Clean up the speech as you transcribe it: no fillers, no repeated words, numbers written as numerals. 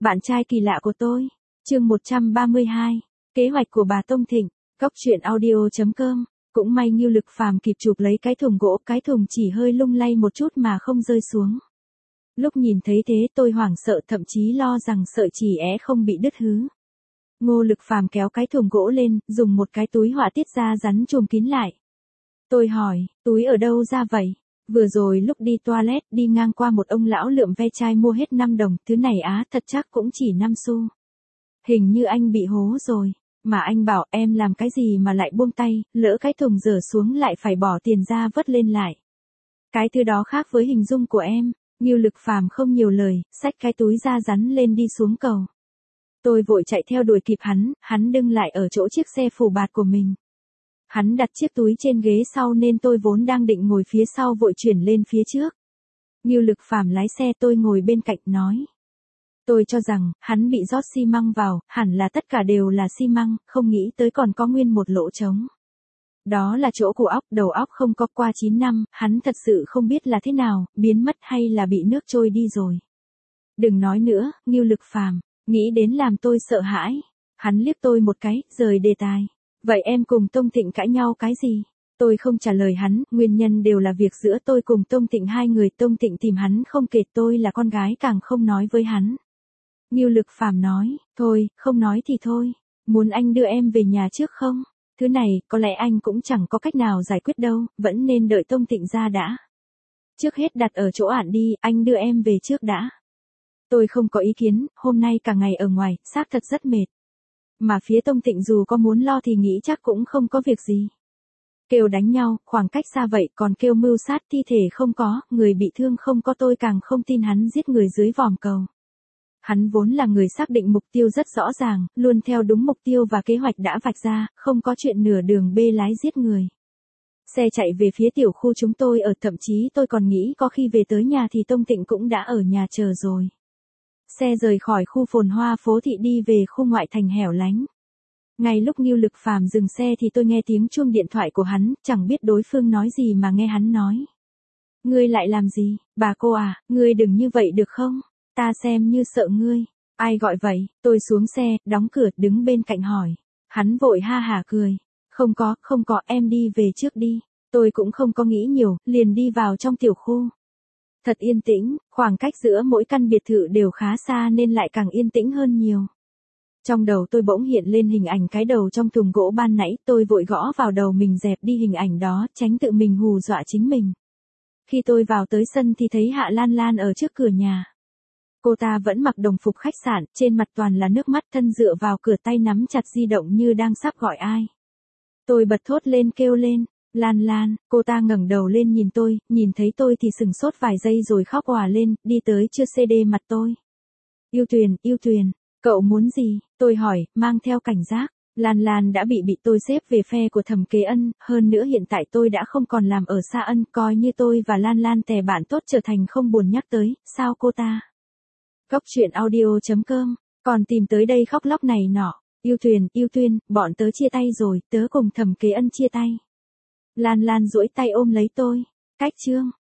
Bạn trai kỳ lạ của tôi. Chương 132. Kế hoạch của bà Tông Thịnh. Cóc truyện audio.com. Cũng may Ngưu Lực Phàm kịp chụp lấy cái thùng gỗ, cái thùng chỉ hơi lung lay một chút mà không rơi xuống. Lúc nhìn thấy thế tôi hoảng sợ, thậm chí lo rằng sợi chỉ không bị đứt hứ. Ngô Lực Phàm kéo cái thùng gỗ lên, dùng một cái túi họa tiết da rắn chùm kín lại. Tôi hỏi, túi ở đâu ra vậy? Vừa rồi lúc đi toilet đi ngang qua một ông lão lượm ve chai mua hết 5 đồng, thứ này thật chắc cũng chỉ 5 xu. Hình như anh bị hố rồi. Mà anh bảo em làm cái gì mà lại buông tay, lỡ cái thùng rơi xuống lại phải bỏ tiền ra vớt lên lại. Cái thứ đó khác với hình dung của em. Ngưu Lực Phàm không nhiều lời, xách cái túi da rắn lên đi xuống cầu. Tôi vội chạy theo đuổi kịp hắn đứng lại ở chỗ chiếc xe phủ bạt của mình. Hắn đặt chiếc túi trên ghế sau nên tôi vốn đang định ngồi phía sau vội chuyển lên phía trước. Ngưu Lực Phàm lái xe, tôi ngồi bên cạnh nói. Tôi cho rằng, hắn bị rót xi măng vào, hẳn là tất cả đều là xi măng, không nghĩ tới còn có nguyên một lỗ trống. Đó là chỗ của óc, đầu óc không có. Qua 9 năm, hắn thật sự không biết là thế nào, biến mất hay là bị nước trôi đi rồi. Đừng nói nữa, Ngưu Lực Phàm, nghĩ đến làm tôi sợ hãi. Hắn liếc tôi một cái, rời đề tài. Vậy em cùng Tông Thịnh cãi nhau cái gì? Tôi không trả lời hắn, nguyên nhân đều là việc giữa tôi cùng Tông Thịnh hai người. Tông Thịnh tìm hắn không kể, tôi là con gái càng không nói với hắn. Ngưu Lực Phàm nói, thôi, không nói thì thôi. Muốn anh đưa em về nhà trước không? Thứ này, có lẽ anh cũng chẳng có cách nào giải quyết đâu, vẫn nên đợi Tông Thịnh ra đã. Trước hết đặt ở chỗ ản đi, anh đưa em về trước đã. Tôi không có ý kiến, hôm nay cả ngày ở ngoài, xác thật rất mệt. Mà phía Tông Thịnh dù có muốn lo thì nghĩ chắc cũng không có việc gì. Kêu đánh nhau, khoảng cách xa vậy, còn kêu mưu sát thi thể không có, người bị thương không có, tôi càng không tin hắn giết người dưới vòm cầu. Hắn vốn là người xác định mục tiêu rất rõ ràng, luôn theo đúng mục tiêu và kế hoạch đã vạch ra, không có chuyện nửa đường bê lái giết người. Xe chạy về phía tiểu khu chúng tôi ở, thậm chí tôi còn nghĩ có khi về tới nhà thì Tông Thịnh cũng đã ở nhà chờ rồi. Xe rời khỏi khu phồn hoa phố thị đi về khu ngoại thành hẻo lánh. Ngay lúc Ngưu Lực Phàm dừng xe thì tôi nghe tiếng chuông điện thoại của hắn, chẳng biết đối phương nói gì mà nghe hắn nói. Ngươi lại làm gì, bà cô à, ngươi đừng như vậy được không? Ta xem như sợ ngươi. Ai gọi vậy? Tôi xuống xe, đóng cửa, đứng bên cạnh hỏi. Hắn vội ha hả cười. Không có, em đi về trước đi. Tôi cũng không có nghĩ nhiều, liền đi vào trong tiểu khu. Thật yên tĩnh, khoảng cách giữa mỗi căn biệt thự đều khá xa nên lại càng yên tĩnh hơn nhiều. Trong đầu tôi bỗng hiện lên hình ảnh cái đầu trong thùng gỗ ban nãy, tôi vội gõ vào đầu mình dẹp đi hình ảnh đó, tránh tự mình hù dọa chính mình. Khi tôi vào tới sân thì thấy Hạ Lan Lan ở trước cửa nhà. Cô ta vẫn mặc đồng phục khách sạn, trên mặt toàn là nước mắt, thân dựa vào cửa, tay nắm chặt di động như đang sắp gọi ai. Tôi bật thốt lên kêu lên, Lan Lan, cô ta ngẩng đầu lên nhìn thấy tôi thì sừng sốt vài giây rồi khóc òa lên, đi tới chưa CD mặt tôi. Yêu Tuyền, cậu muốn gì? Tôi hỏi, mang theo cảnh giác. Lan Lan đã bị tôi xếp về phe của Thẩm Kế Ân, hơn nữa hiện tại tôi đã không còn làm ở Sa Ân, coi như tôi và Lan Lan tè bạn tốt trở thành không buồn nhắc tới, sao cô ta? Cóc truyện audio.com, còn tìm tới đây khóc lóc này nọ. Yêu Tuyền, bọn tớ chia tay rồi, tớ cùng Thẩm Kế Ân chia tay. Lan Lan duỗi tay ôm lấy tôi. Cách chương.